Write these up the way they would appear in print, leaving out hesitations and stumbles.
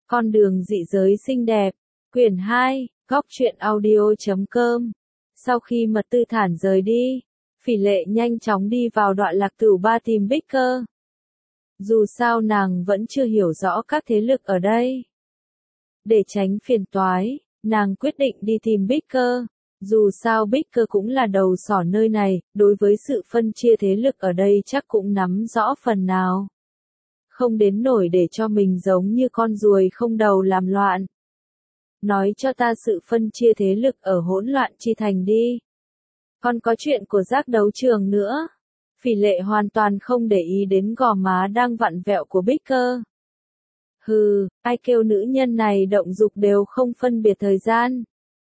Con đường dị giới xinh đẹp, quyển 2, góc truyện audio.com. Sau khi Mật Tư Thản rời đi, Phỉ Lệ nhanh chóng đi vào Đoạn Lạc Tửu Ba tìm Bích Cơ. Dù sao nàng vẫn chưa hiểu rõ các thế lực ở đây. Để tránh phiền toái, nàng quyết định đi tìm Bích Cơ. Dù sao Bích Cơ cũng là đầu sỏ nơi này, đối với sự phân chia thế lực ở đây chắc cũng nắm rõ phần nào. Không đến nổi để cho mình giống như con ruồi không đầu làm loạn. Nói cho ta sự phân chia thế lực ở Hỗn Loạn Chi Thành đi. Còn có chuyện của giác đấu trường nữa. Phỉ Lệ hoàn toàn không để ý đến gò má đang vặn vẹo của Bích Cơ. Hừ, ai kêu nữ nhân này động dục đều không phân biệt thời gian.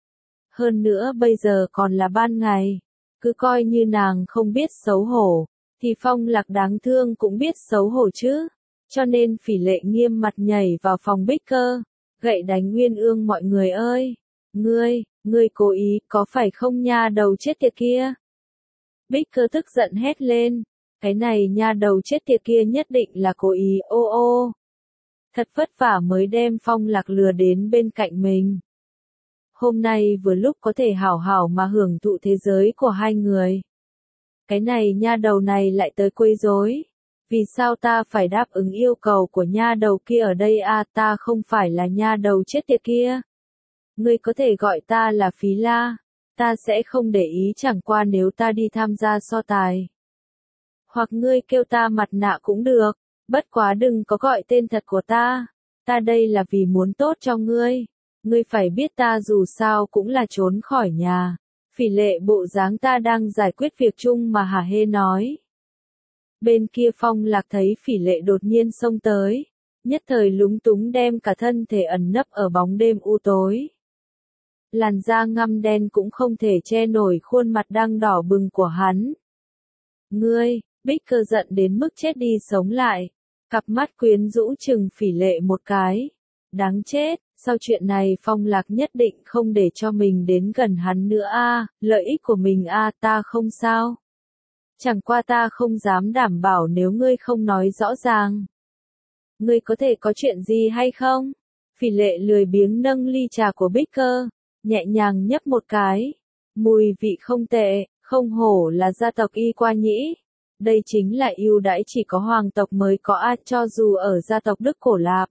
Hơn nữa bây giờ còn là ban ngày. Cứ coi như nàng không biết xấu hổ, thì Phong Lạc đáng thương cũng biết xấu hổ chứ. Cho nên Phỉ Lệ nghiêm mặt nhảy vào phòng Bích Cơ, gậy đánh Uyên Ương mọi người ơi. Ngươi cố ý, có phải không nha đầu chết tiệt kia? Bích Cơ tức giận hét lên, cái này nha đầu chết tiệt kia nhất định là cố ý, ô. Thật vất vả mới đem Phong Lạc lừa đến bên cạnh mình. Hôm nay vừa lúc có thể hảo hảo mà hưởng thụ thế giới của hai người. Cái này nha đầu này lại tới quấy rối. Vì sao ta phải đáp ứng yêu cầu của nha đầu kia ở đây à, ta không phải là nha đầu chết tiệt kia. Ngươi có thể gọi ta là Phí La, ta sẽ không để ý, chẳng qua nếu ta đi tham gia so tài. Hoặc ngươi kêu ta Mặt Nạ cũng được, bất quá đừng có gọi tên thật của ta đây là vì muốn tốt cho ngươi. Ngươi phải biết ta dù sao cũng là trốn khỏi nhà. Phỉ Lệ bộ dáng ta đang giải quyết việc chung mà hả hê nói. Bên kia Phong Lạc thấy Phỉ Lệ đột nhiên xông tới, nhất thời lúng túng đem cả thân thể ẩn nấp ở bóng đêm u tối. Làn da ngăm đen cũng không thể che nổi khuôn mặt đang đỏ bừng của hắn. Ngươi, Bích Cơ giận đến mức chết đi sống lại, cặp mắt quyến rũ chừng Phỉ Lệ một cái. Đáng chết, sau chuyện này Phong Lạc nhất định không để cho mình đến gần hắn nữa a, lợi ích của mình a, ta không sao. Chẳng qua ta không dám đảm bảo nếu ngươi không nói rõ ràng. Ngươi có thể có chuyện gì hay không? Phỉ Lệ lười biếng nâng ly trà của Bích Cơ, nhẹ nhàng nhấp một cái. Mùi vị không tệ, không hổ là gia tộc Y Qua Nhĩ. Đây chính là ưu đãi chỉ có hoàng tộc mới có a, cho dù ở gia tộc Đức Cổ Lạp.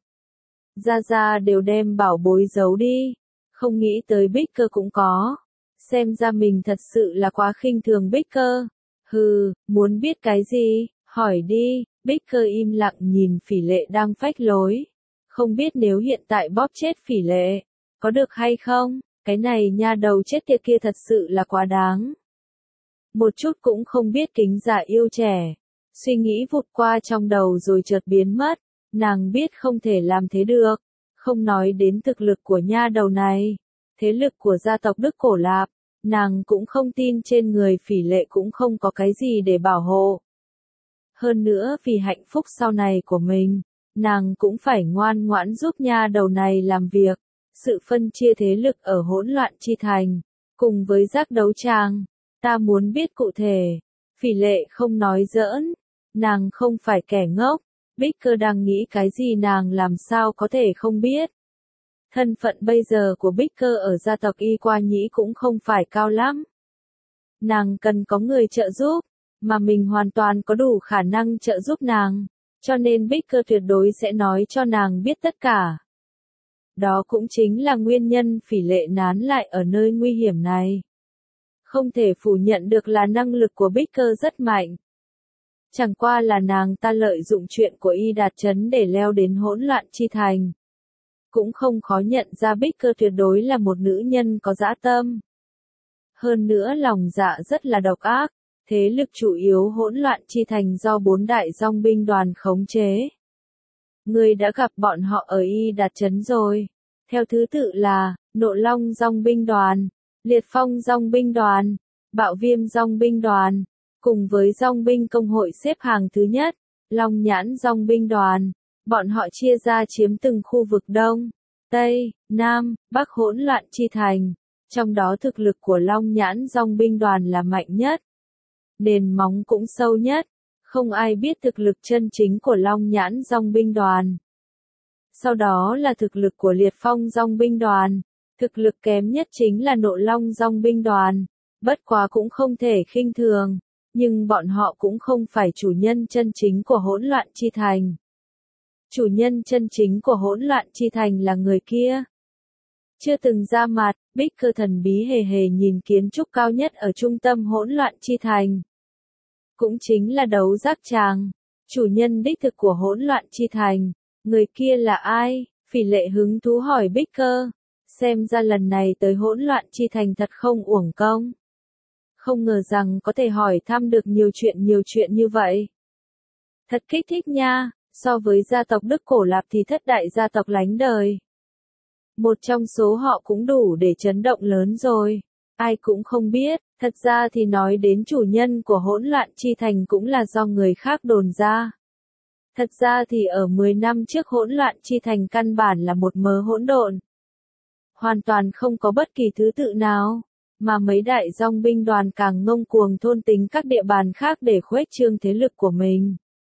Gia đều đem bảo bối giấu đi. Không nghĩ tới Bích Cơ cũng có. Xem ra mình thật sự là quá khinh thường Bích Cơ. Hừ, muốn biết cái gì, hỏi đi. Bích Cơ im lặng nhìn Phỉ Lệ đang phách lối. Không biết nếu hiện tại bóp chết Phỉ Lệ, có được hay không? Cái này nha đầu chết tiệt kia thật sự là quá đáng. Một chút cũng không biết kính già yêu trẻ. Suy nghĩ vụt qua trong đầu rồi chợt biến mất. Nàng biết không thể làm thế được. Không nói đến thực lực của nha đầu này. Thế lực của gia tộc Đức Cổ Lạp. Nàng cũng không tin trên người Phỉ Lệ cũng không có cái gì để bảo hộ. Hơn nữa vì hạnh phúc sau này của mình, nàng cũng phải ngoan ngoãn giúp nha đầu này làm việc. Sự phân chia thế lực ở Hỗn Loạn Chi Thành, cùng với giác đấu tràng, ta muốn biết cụ thể. Phỉ Lệ không nói giỡn, nàng không phải kẻ ngốc. Bích Cơ đang nghĩ cái gì nàng làm sao có thể không biết. Thân phận bây giờ của Bích Cơ ở gia tộc Y Qua Nhĩ cũng không phải cao lắm. Nàng cần có người trợ giúp, mà mình hoàn toàn có đủ khả năng trợ giúp nàng, cho nên Bích Cơ tuyệt đối sẽ nói cho nàng biết tất cả. Đó cũng chính là nguyên nhân Phỉ Lệ nán lại ở nơi nguy hiểm này. Không thể phủ nhận được là năng lực của Bích Cơ rất mạnh. Chẳng qua là nàng ta lợi dụng chuyện của Y Đạt Trấn để leo đến Hỗn Loạn Chi Thành. Cũng không khó nhận ra Bích Cơ tuyệt đối là một nữ nhân có dã tâm. Hơn nữa lòng dạ rất là độc ác, thế lực chủ yếu Hỗn Loạn Chi Thành do 4 đại dòng binh đoàn khống chế. Ngươi đã gặp bọn họ ở Y Đạt Trấn rồi. Theo thứ tự là, Nộ Long dòng binh đoàn, Liệt Phong dòng binh đoàn, Bạo Viêm dòng binh đoàn, cùng với dòng binh công hội xếp hàng thứ nhất, Long Nhãn dòng binh đoàn. Bọn họ chia ra chiếm từng khu vực Đông, Tây, Nam, Bắc Hỗn Loạn Chi Thành. Trong đó thực lực của Long Nhãn dòng binh đoàn là mạnh nhất. Nền móng cũng sâu nhất. Không ai biết thực lực chân chính của Long Nhãn dòng binh đoàn. Sau đó là thực lực của liệt phong dòng binh đoàn. Thực lực kém nhất chính là nộ long dòng binh đoàn. Bất quá cũng không thể khinh thường. Nhưng bọn họ cũng không phải chủ nhân chân chính của hỗn loạn chi thành. Chủ nhân chân chính của hỗn loạn chi thành là người kia. Chưa từng ra mặt, Bích Cơ thần bí hề hề nhìn kiến trúc cao nhất ở trung tâm hỗn loạn chi thành. Cũng chính là đấu giác tràng. Chủ nhân đích thực của hỗn loạn chi thành. Người kia là ai? Phỉ Lệ hứng thú hỏi Bích Cơ. Xem ra lần này tới hỗn loạn chi thành thật không uổng công. Không ngờ rằng có thể hỏi thăm được nhiều chuyện như vậy. Thật kích thích nha, so với gia tộc Đức Cổ Lạp thì thất đại gia tộc lánh đời. Một trong số họ cũng đủ để chấn động lớn rồi. Ai cũng không biết, thật ra thì nói đến chủ nhân của hỗn loạn chi thành cũng là do người khác đồn ra. Thật ra thì ở 10 năm trước hỗn loạn chi thành căn bản là một mớ hỗn độn. Hoàn toàn không có bất kỳ thứ tự nào, mà mấy đại dòng binh đoàn càng ngông cuồng thôn tính các địa bàn khác để khuếch trương thế lực của mình.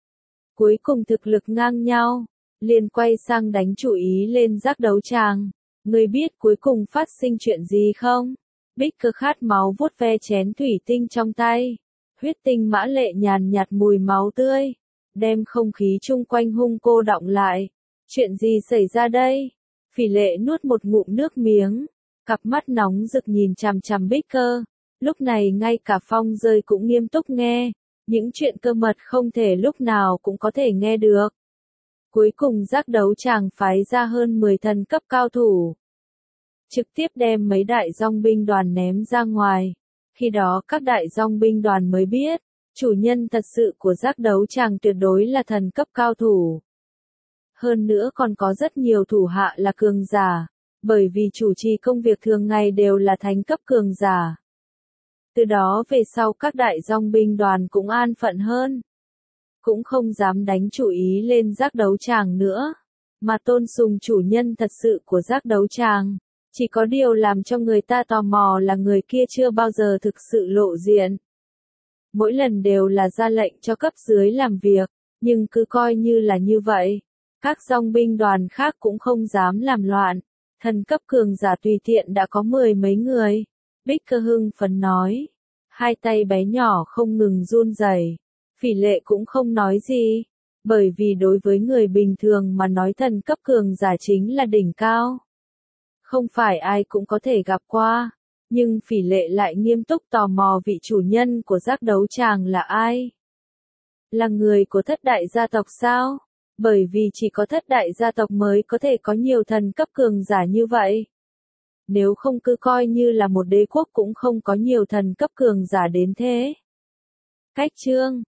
Cuối cùng thực lực ngang nhau, liền quay sang đánh chủ ý lên giác đấu tràng. Người biết cuối cùng phát sinh chuyện gì không? Bích Cơ khát máu vuốt ve chén thủy tinh trong tay. Huyết tinh mã lệ nhàn nhạt mùi máu tươi, đem không khí chung quanh hung cô đọng lại. Chuyện gì xảy ra đây? Phỉ Lệ nuốt một ngụm nước miếng, cặp mắt nóng rực nhìn chằm chằm Bích Cơ. Lúc này ngay cả Phong Rơi cũng nghiêm túc nghe, những chuyện cơ mật không thể lúc nào cũng có thể nghe được. Cuối cùng giác đấu tràng phái ra hơn 10 thần cấp cao thủ, trực tiếp đem mấy đại dòng binh đoàn ném ra ngoài. Khi đó các đại dòng binh đoàn mới biết, chủ nhân thật sự của giác đấu tràng tuyệt đối là thần cấp cao thủ. Hơn nữa còn có rất nhiều thủ hạ là cường giả, bởi vì chủ trì công việc thường ngày đều là thánh cấp cường giả. Từ đó về sau các đại dòng binh đoàn cũng an phận hơn. Cũng không dám đánh chủ ý lên giác đấu tràng nữa, mà tôn sùng chủ nhân thật sự của giác đấu tràng. Chỉ có điều làm cho người ta tò mò là người kia chưa bao giờ thực sự lộ diện. Mỗi lần đều là ra lệnh cho cấp dưới làm việc, nhưng cứ coi như là như vậy. Các dòng binh đoàn khác cũng không dám làm loạn. Thần cấp cường giả tùy tiện đã có 10 mấy người. Bích Cơ hưng phấn nói. Hai tay bé nhỏ không ngừng run rẩy. Phỉ Lệ cũng không nói gì. Bởi vì đối với người bình thường mà nói thần cấp cường giả chính là đỉnh cao. Không phải ai cũng có thể gặp qua. Nhưng Phỉ Lệ lại nghiêm túc tò mò vị chủ nhân của giác đấu tràng là ai. Là người của thất đại gia tộc sao? Bởi vì chỉ có thất đại gia tộc mới có thể có nhiều thần cấp cường giả như vậy. Nếu không cứ coi như là một đế quốc cũng không có nhiều thần cấp cường giả đến thế. Cách chương